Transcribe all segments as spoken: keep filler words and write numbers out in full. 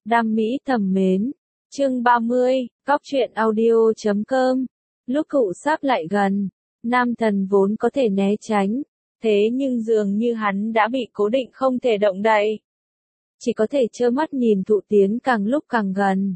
Đam mỹ thầm mến. Chương ba mươi, Góc truyện audio chấm com. Lúc cụ sắp lại gần, nam thần vốn có thể né tránh, thế nhưng dường như hắn đã bị cố định không thể động đậy. Chỉ có thể trơ mắt nhìn thụ tiến càng lúc càng gần.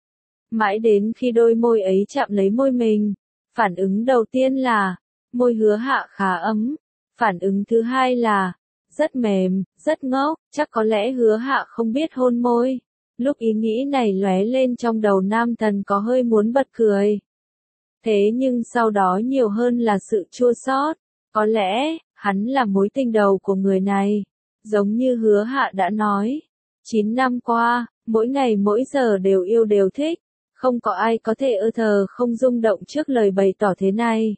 Mãi đến khi đôi môi ấy chạm lấy môi mình, phản ứng đầu tiên là, môi Hứa Hạ khá ấm, phản ứng thứ hai là, rất mềm, rất ngốc, chắc có lẽ Hứa Hạ không biết hôn môi. Lúc ý nghĩ này lóe lên trong đầu nam thần có hơi muốn bật cười. Thế nhưng sau đó nhiều hơn là sự chua xót. Có lẽ, hắn là mối tình đầu của người này. Giống như Hứa Hạ đã nói. Chín năm qua, mỗi ngày mỗi giờ đều yêu đều thích. Không có ai có thể ơ thờ không rung động trước lời bày tỏ thế này.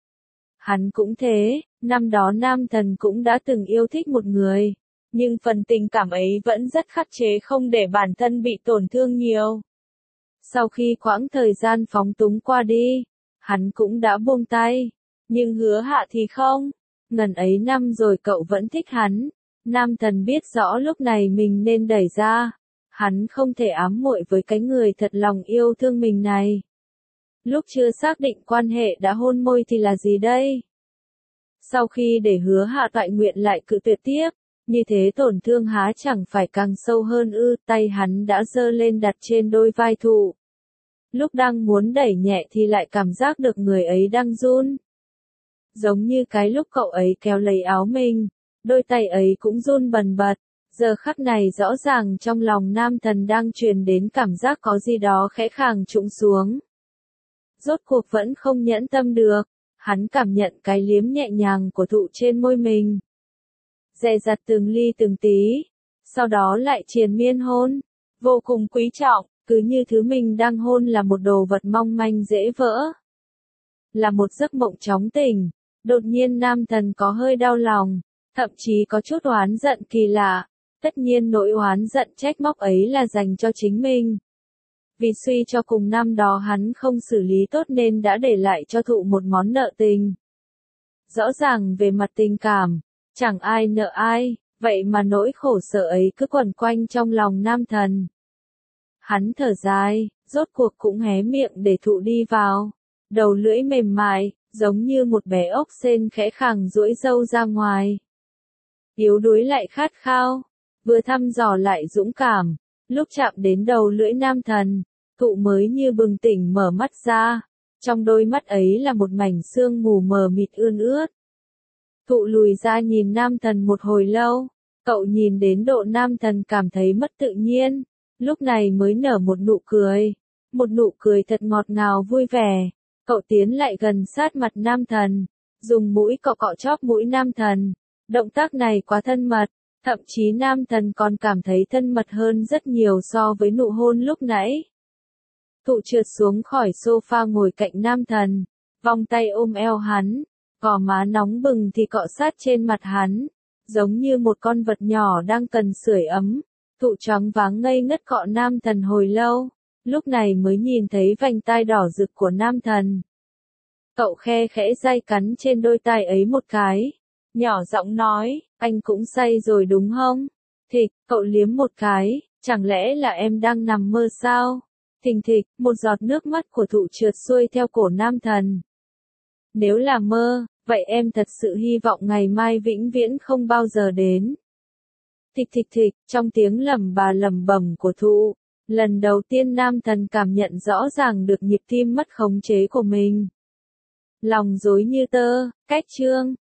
Hắn cũng thế, năm đó nam thần cũng đã từng yêu thích một người. Nhưng phần tình cảm ấy vẫn rất khắc chế không để bản thân bị tổn thương nhiều. Sau khi quãng thời gian phóng túng qua đi, hắn cũng đã buông tay. Nhưng Hứa Hạ thì không. Ngần ấy năm rồi cậu vẫn thích hắn. Nam thần biết rõ lúc này mình nên đẩy ra. Hắn không thể ám muội với cái người thật lòng yêu thương mình này. Lúc chưa xác định quan hệ đã hôn môi thì là gì đây? Sau khi để Hứa Hạ toại nguyện lại cự tuyệt tiếp. Như thế tổn thương há chẳng phải càng sâu hơn ư, tay hắn đã giơ lên đặt trên đôi vai thụ. Lúc đang muốn đẩy nhẹ thì lại cảm giác được người ấy đang run. Giống như cái lúc cậu ấy kéo lấy áo mình, đôi tay ấy cũng run bần bật. Giờ khắc này rõ ràng trong lòng nam thần đang truyền đến cảm giác có gì đó khẽ khàng trũng xuống. Rốt cuộc vẫn không nhẫn tâm được, hắn cảm nhận cái liếm nhẹ nhàng của thụ trên môi mình. Dè dặt từng ly từng tí, sau đó lại triền miên hôn, vô cùng quý trọng, cứ như thứ mình đang hôn là một đồ vật mong manh dễ vỡ. Là một giấc mộng chóng tỉnh, đột nhiên nam thần có hơi đau lòng, thậm chí có chút oán giận kỳ lạ, tất nhiên nỗi oán giận trách móc ấy là dành cho chính mình. Vì suy cho cùng năm đó hắn không xử lý tốt nên đã để lại cho thụ một món nợ tình. Rõ ràng về mặt tình cảm, chẳng ai nợ ai, vậy mà nỗi khổ sở ấy cứ quẩn quanh trong lòng nam thần. Hắn thở dài, rốt cuộc cũng hé miệng để thụ đi vào. Đầu lưỡi mềm mại, giống như một bé ốc sên khẽ khàng duỗi râu ra ngoài. Yếu đuối lại khát khao, vừa thăm dò lại dũng cảm, lúc chạm đến đầu lưỡi nam thần, thụ mới như bừng tỉnh mở mắt ra. Trong đôi mắt ấy là một mảnh sương mù mờ mịt ươn ướt. Thụ lùi ra nhìn nam thần một hồi lâu, cậu nhìn đến độ nam thần cảm thấy mất tự nhiên, lúc này mới nở một nụ cười, một nụ cười thật ngọt ngào vui vẻ. Cậu tiến lại gần sát mặt nam thần, dùng mũi cọ cọ chóp mũi nam thần, động tác này quá thân mật, thậm chí nam thần còn cảm thấy thân mật hơn rất nhiều so với nụ hôn lúc nãy. Thụ trượt xuống khỏi sofa ngồi cạnh nam thần, vòng tay ôm eo hắn. Gò má nóng bừng thì cọ sát trên mặt hắn, giống như một con vật nhỏ đang cần sưởi ấm. Thụ choáng váng ngây ngất cọ nam thần hồi lâu, lúc này mới nhìn thấy vành tai đỏ rực của nam thần. Cậu khe khẽ day cắn trên đôi tai ấy một cái, nhỏ giọng nói, anh cũng say rồi đúng không? Thịch, cậu liếm một cái, chẳng lẽ là em đang nằm mơ sao? Thình thịch, một giọt nước mắt của thụ trượt xuôi theo cổ nam thần. Nếu là mơ, vậy em thật sự hy vọng ngày mai vĩnh viễn không bao giờ đến. Thịch thịch thịch, trong tiếng lẩm bà lẩm bẩm của thụ, lần đầu tiên nam thần cảm nhận rõ ràng được nhịp tim mất khống chế của mình. Lòng rối như tơ, cách chương.